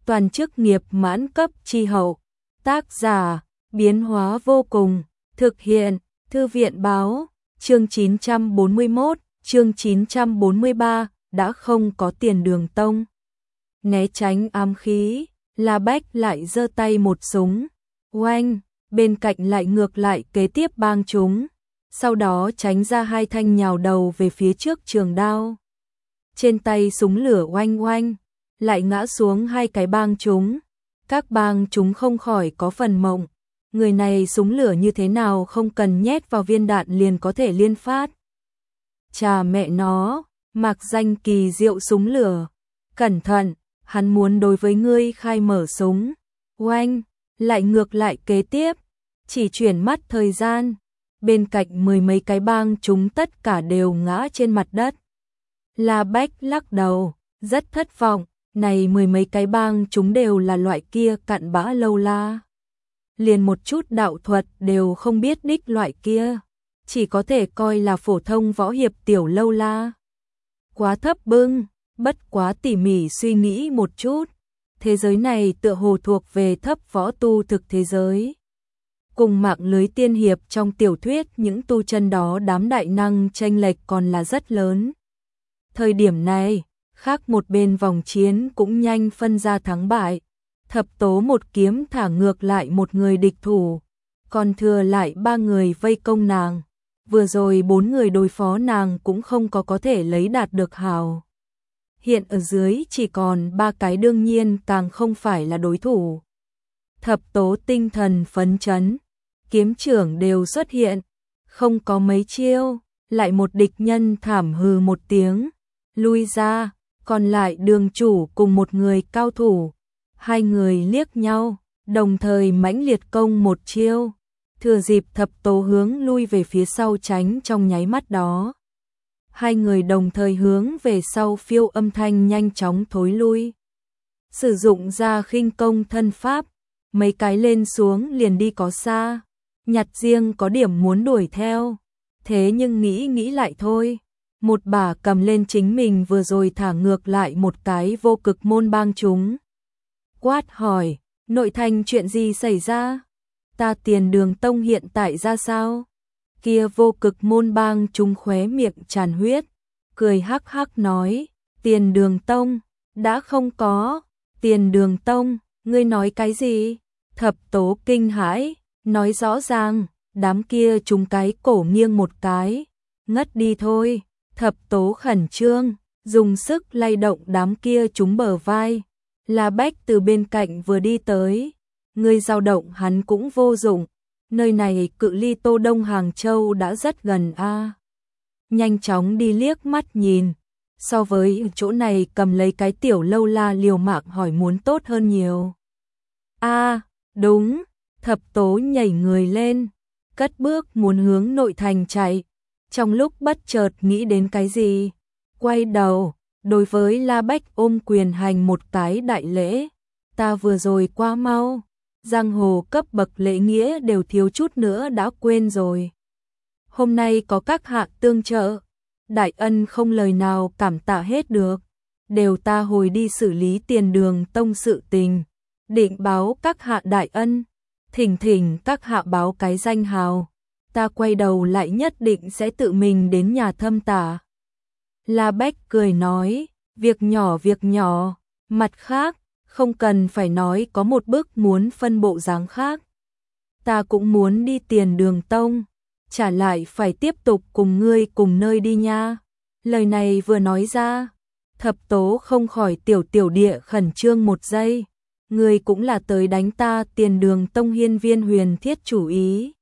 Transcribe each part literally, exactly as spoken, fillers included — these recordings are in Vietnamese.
toàn chức nghiệp mãn cấp chi hậu. Tác giả, biến hóa vô cùng, thực hiện, Thư viện báo, chương chín trăm bốn mươi mốt, chương chín trăm bốn mươi ba, đã không có Tiền Đường Tông. Né tránh ám khí, La Bách lại giơ tay một súng, oanh, bên cạnh lại ngược lại kế tiếp bang chúng, sau đó tránh ra hai thanh nhào đầu về phía trước trường đao. Trên tay súng lửa oanh oanh, lại ngã xuống hai cái bang chúng, các bang chúng không khỏi có phần mộng, người này súng lửa như thế nào không cần nhét vào viên đạn liền có thể liên phát. Chà mẹ nó, mặc danh kỳ diệu súng lửa, cẩn thận, hắn muốn đối với ngươi khai mở súng, oanh, lại ngược lại kế tiếp, chỉ chuyển mắt thời gian, bên cạnh mười mấy cái bang chúng tất cả đều ngã trên mặt đất. La Bách lắc đầu, rất thất vọng, này mười mấy cái bang chúng đều là loại kia cặn bã lâu la. Liền một chút đạo thuật đều không biết đích loại kia, chỉ có thể coi là phổ thông võ hiệp tiểu lâu la. Quá thấp bưng, bất quá tỉ mỉ suy nghĩ một chút, thế giới này tựa hồ thuộc về thấp võ tu thực thế giới. Cùng mạng lưới tiên hiệp trong tiểu thuyết những tu chân đó đám đại năng chênh lệch còn là rất lớn. Thời điểm này, khác một bên vòng chiến cũng nhanh phân ra thắng bại. Thập tố một kiếm thả ngược lại một người địch thủ, còn thừa lại ba người vây công nàng. Vừa rồi bốn người đối phó nàng cũng không có có thể lấy đạt được hào. Hiện ở dưới chỉ còn ba cái đương nhiên càng không phải là đối thủ. Thập tố tinh thần phấn chấn, kiếm trưởng đều xuất hiện, không có mấy chiêu, lại một địch nhân thảm hừ một tiếng, lui ra, còn lại đường chủ cùng một người cao thủ. Hai người liếc nhau, đồng thời mãnh liệt công một chiêu, thừa dịp thập tố hướng lui về phía sau tránh trong nháy mắt đó. Hai người đồng thời hướng về sau phiêu âm thanh nhanh chóng thối lui. Sử dụng ra khinh công thân pháp, mấy cái lên xuống liền đi có xa, nhặt riêng có điểm muốn đuổi theo, thế nhưng nghĩ nghĩ lại thôi. Một bà cầm lên chính mình vừa rồi thả ngược lại một cái vô cực môn bang chúng. Quát hỏi, nội thành chuyện gì xảy ra? Ta Tiền Đường Tông hiện tại ra sao? Kia vô cực môn bang chúng khóe miệng tràn huyết, cười hắc hắc nói, Tiền Đường Tông, đã không có, Tiền Đường Tông, ngươi nói cái gì? Thập tố kinh hãi, nói rõ ràng, đám kia chúng cái cổ nghiêng một cái, ngất đi thôi. Thập tố khẩn trương, dùng sức lay động đám kia chúng bờ vai. La Bách từ bên cạnh vừa đi tới, người dao động hắn cũng vô dụng, nơi này cự ly Tô Đông Hàng Châu đã rất gần a. À. Nhanh chóng đi liếc mắt nhìn, so với chỗ này cầm lấy cái tiểu lâu la liều mạng hỏi muốn tốt hơn nhiều. A, à, đúng, thập tố nhảy người lên, cất bước muốn hướng nội thành chạy. Trong lúc bất chợt nghĩ đến cái gì, quay đầu, đối với La Bách ôm quyền hành một cái đại lễ. Ta vừa rồi quá mau, giang hồ cấp bậc lễ nghĩa đều thiếu chút nữa đã quên rồi. Hôm nay có các hạ tương trợ, đại ân không lời nào cảm tạ hết được, đều ta hồi đi xử lý Tiền Đường Tông sự tình, định báo các hạ đại ân, thỉnh thỉnh các hạ báo cái danh hào. Ta quay đầu lại nhất định sẽ tự mình đến nhà thâm tả. La Bách cười nói, việc nhỏ việc nhỏ, mặt khác, không cần phải nói có một bước muốn phân bộ dáng khác. Ta cũng muốn đi Tiền Đường Tông, trả lại phải tiếp tục cùng ngươi cùng nơi đi nha. Lời này vừa nói ra, thập tố không khỏi tiểu tiểu địa khẩn trương một giây. Ngươi cũng là tới đánh ta Tiền Đường Tông hiên viên huyền thiết chủ ý.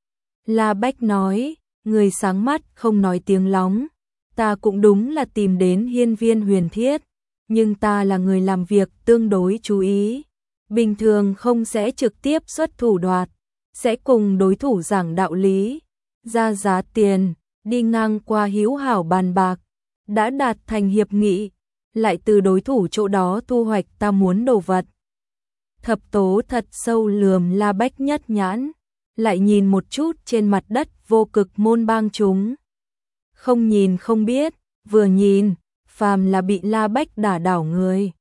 La Bách nói, người sáng mắt không nói tiếng lóng, ta cũng đúng là tìm đến hiên viên huyền thiết, nhưng ta là người làm việc tương đối chú ý, bình thường không sẽ trực tiếp xuất thủ đoạt, sẽ cùng đối thủ giảng đạo lý, ra giá tiền, đi ngang qua hữu hảo bàn bạc, đã đạt thành hiệp nghị, lại từ đối thủ chỗ đó thu hoạch ta muốn đồ vật. Thập tố thật sâu lườm La Bách nhất nhãn, lại nhìn một chút trên mặt đất vô cực môn bang chúng. Không nhìn không biết, vừa nhìn, phàm là bị La Bách đả đảo người,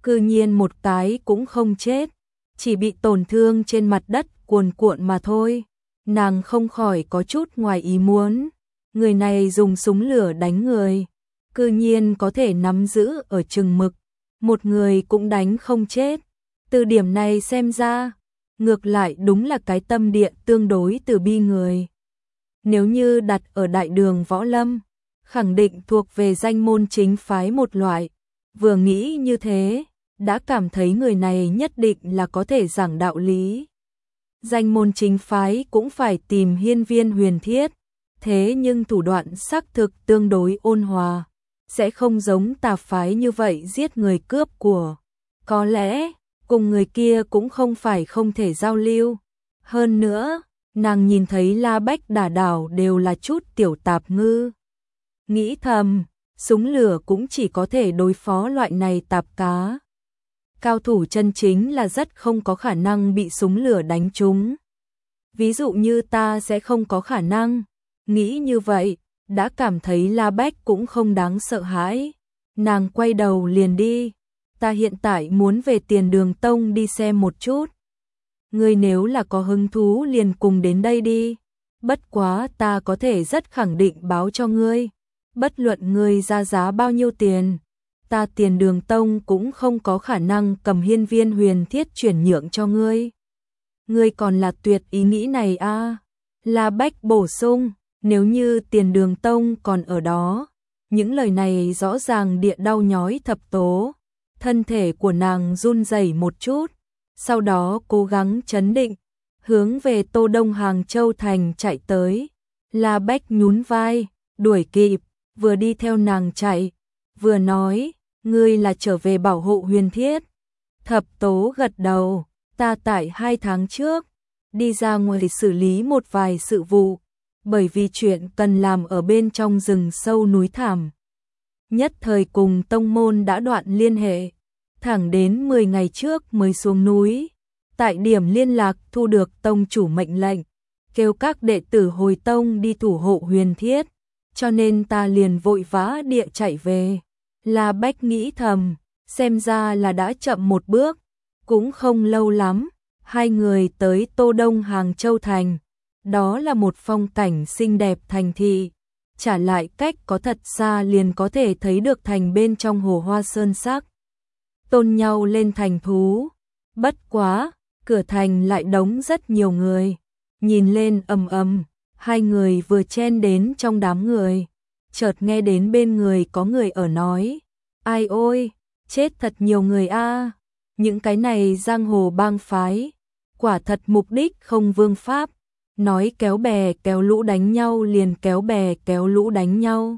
cư nhiên một cái cũng không chết, chỉ bị tổn thương trên mặt đất cuồn cuộn mà thôi. Nàng không khỏi có chút ngoài ý muốn, người này dùng súng lửa đánh người, cư nhiên có thể nắm giữ ở chừng mực, một người cũng đánh không chết. Từ điểm này xem ra, ngược lại đúng là cái tâm địa tương đối từ bi người. Nếu như đặt ở đại đường võ lâm, khẳng định thuộc về danh môn chính phái một loại. Vừa nghĩ như thế, đã cảm thấy người này nhất định là có thể giảng đạo lý. Danh môn chính phái cũng phải tìm hiên viên huyền thiết, thế nhưng thủ đoạn xác thực tương đối ôn hòa, sẽ không giống tà phái như vậy giết người cướp của. Có lẽ, cùng người kia cũng không phải không thể giao lưu. Hơn nữa, nàng nhìn thấy La Bách đả đảo đều là chút tiểu tạp ngư. Nghĩ thầm, súng lửa cũng chỉ có thể đối phó loại này tạp cá. Cao thủ chân chính là rất không có khả năng bị súng lửa đánh trúng. Ví dụ như ta sẽ không có khả năng. Nghĩ như vậy, đã cảm thấy La Bách cũng không đáng sợ hãi. Nàng quay đầu liền đi. Ta hiện tại muốn về Tiền Đường Tông đi xem một chút. Ngươi nếu là có hứng thú liền cùng đến đây đi. Bất quá ta có thể rất khẳng định báo cho ngươi. Bất luận ngươi ra giá bao nhiêu tiền, ta Tiền Đường Tông cũng không có khả năng cầm hiên viên huyền thiết chuyển nhượng cho ngươi. Ngươi còn là tuyệt ý nghĩ này a à? La Bách bổ sung, nếu như Tiền Đường Tông còn ở đó. Những lời này rõ ràng địa đau nhói Thập Tố. Thân thể của nàng run rẩy một chút, sau đó cố gắng trấn định, hướng về Tô Đông Hàng Châu Thành chạy tới. La Bách nhún vai, đuổi kịp, vừa đi theo nàng chạy, vừa nói, ngươi là trở về bảo hộ huyền thiết. Thập Tố gật đầu, ta tại hai tháng trước, đi ra ngoài xử lý một vài sự vụ, bởi vì chuyện cần làm ở bên trong rừng sâu núi thẳm. Nhất thời cùng tông môn đã đoạn liên hệ, thẳng đến mười ngày trước mới xuống núi. Tại điểm liên lạc thu được tông chủ mệnh lệnh, kêu các đệ tử hồi tông đi thủ hộ huyền thiết, cho nên ta liền vội vã địa chạy về. La Bách nghĩ thầm, xem ra là đã chậm một bước, cũng không lâu lắm, hai người tới Tô Đông Hàng Châu Thành. Đó là một phong cảnh xinh đẹp thành thị, trả lại cách có thật xa liền có thể thấy được thành bên trong hồ hoa sơn sắc. Tôn nhau lên thành thú, bất quá, cửa thành lại đóng rất nhiều người, nhìn lên ầm ầm, hai người vừa chen đến trong đám người, chợt nghe đến bên người có người ở nói, ai ôi, chết thật nhiều người a, những cái này giang hồ bang phái, quả thật mục đích không vương pháp, nói kéo bè kéo lũ đánh nhau liền kéo bè kéo lũ đánh nhau,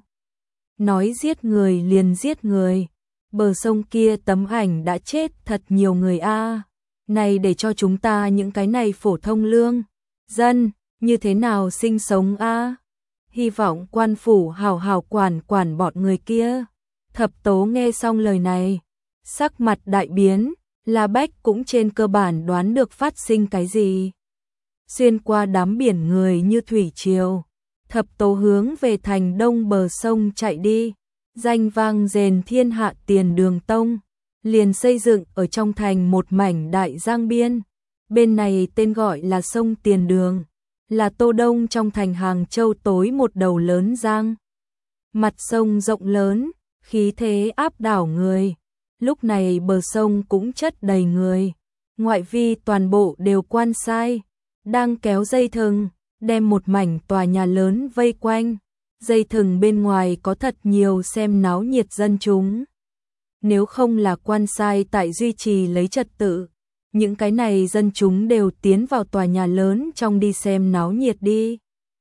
nói giết người liền giết người. Bờ sông kia tấm ảnh đã chết thật nhiều người a. Này để cho chúng ta những cái này phổ thông lương dân như thế nào sinh sống a? Hy vọng quan phủ hào hào quản quản bọn người kia. Thập Tố nghe xong lời này, sắc mặt đại biến, La Bách cũng trên cơ bản đoán được phát sinh cái gì. Xuyên qua đám biển người như thủy triều, Thập Tố hướng về thành đông bờ sông chạy đi. Danh vang rền thiên hạ Tiền Đường Tông, liền xây dựng ở trong thành một mảnh đại giang biên. Bên này tên gọi là sông Tiền Đường, là Tô Đông trong thành Hàng Châu tối một đầu lớn giang. Mặt sông rộng lớn, khí thế áp đảo người. Lúc này bờ sông cũng chất đầy người. Ngoại vi toàn bộ đều quan sai, đang kéo dây thừng, đem một mảnh tòa nhà lớn vây quanh. Dây thừng bên ngoài có thật nhiều xem náo nhiệt dân chúng. Nếu không là quan sai tại duy trì lấy trật tự, những cái này dân chúng đều tiến vào tòa nhà lớn trong đi xem náo nhiệt đi.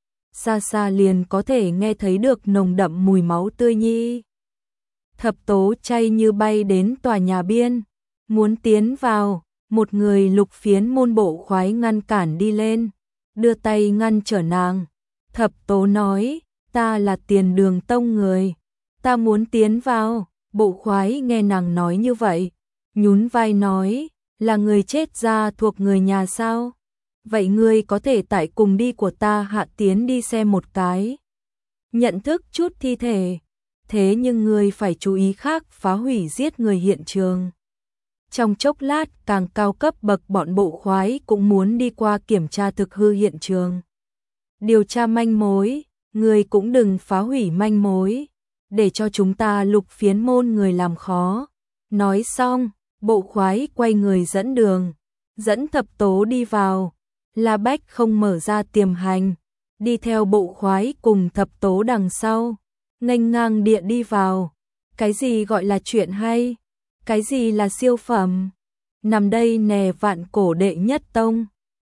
Xa xa liền có thể nghe thấy được nồng đậm mùi máu tươi nhi. Thập Tố chay như bay đến tòa nhà biên, muốn tiến vào, một người lục phiến môn bộ khoái ngăn cản đi lên, đưa tay ngăn trở nàng. Thập Tố nói, ta là Tiền Đường Tông người, ta muốn tiến vào. Bộ khoái nghe nàng nói như vậy, nhún vai nói, là người chết ra thuộc người nhà sao? Vậy ngươi có thể tại cùng đi của ta hạ tiến đi xem một cái. Nhận thức chút thi thể, thế nhưng ngươi phải chú ý khác phá hủy giết người hiện trường. Trong chốc lát càng cao cấp bậc bọn bộ khoái cũng muốn đi qua kiểm tra thực hư hiện trường. Điều tra manh mối, người cũng đừng phá hủy manh mối, để cho chúng ta Lục Phiến môn người làm khó. Nói xong, bộ khoái quay người dẫn đường, dẫn Thập Tố đi vào. La Bách không mở ra tiềm hành, đi theo bộ khoái cùng Thập Tố đằng sau, nghênh ngang địa đi vào. Cái gì gọi là chuyện hay? Cái gì là siêu phẩm? Nằm đây nè vạn cổ đệ nhất tông.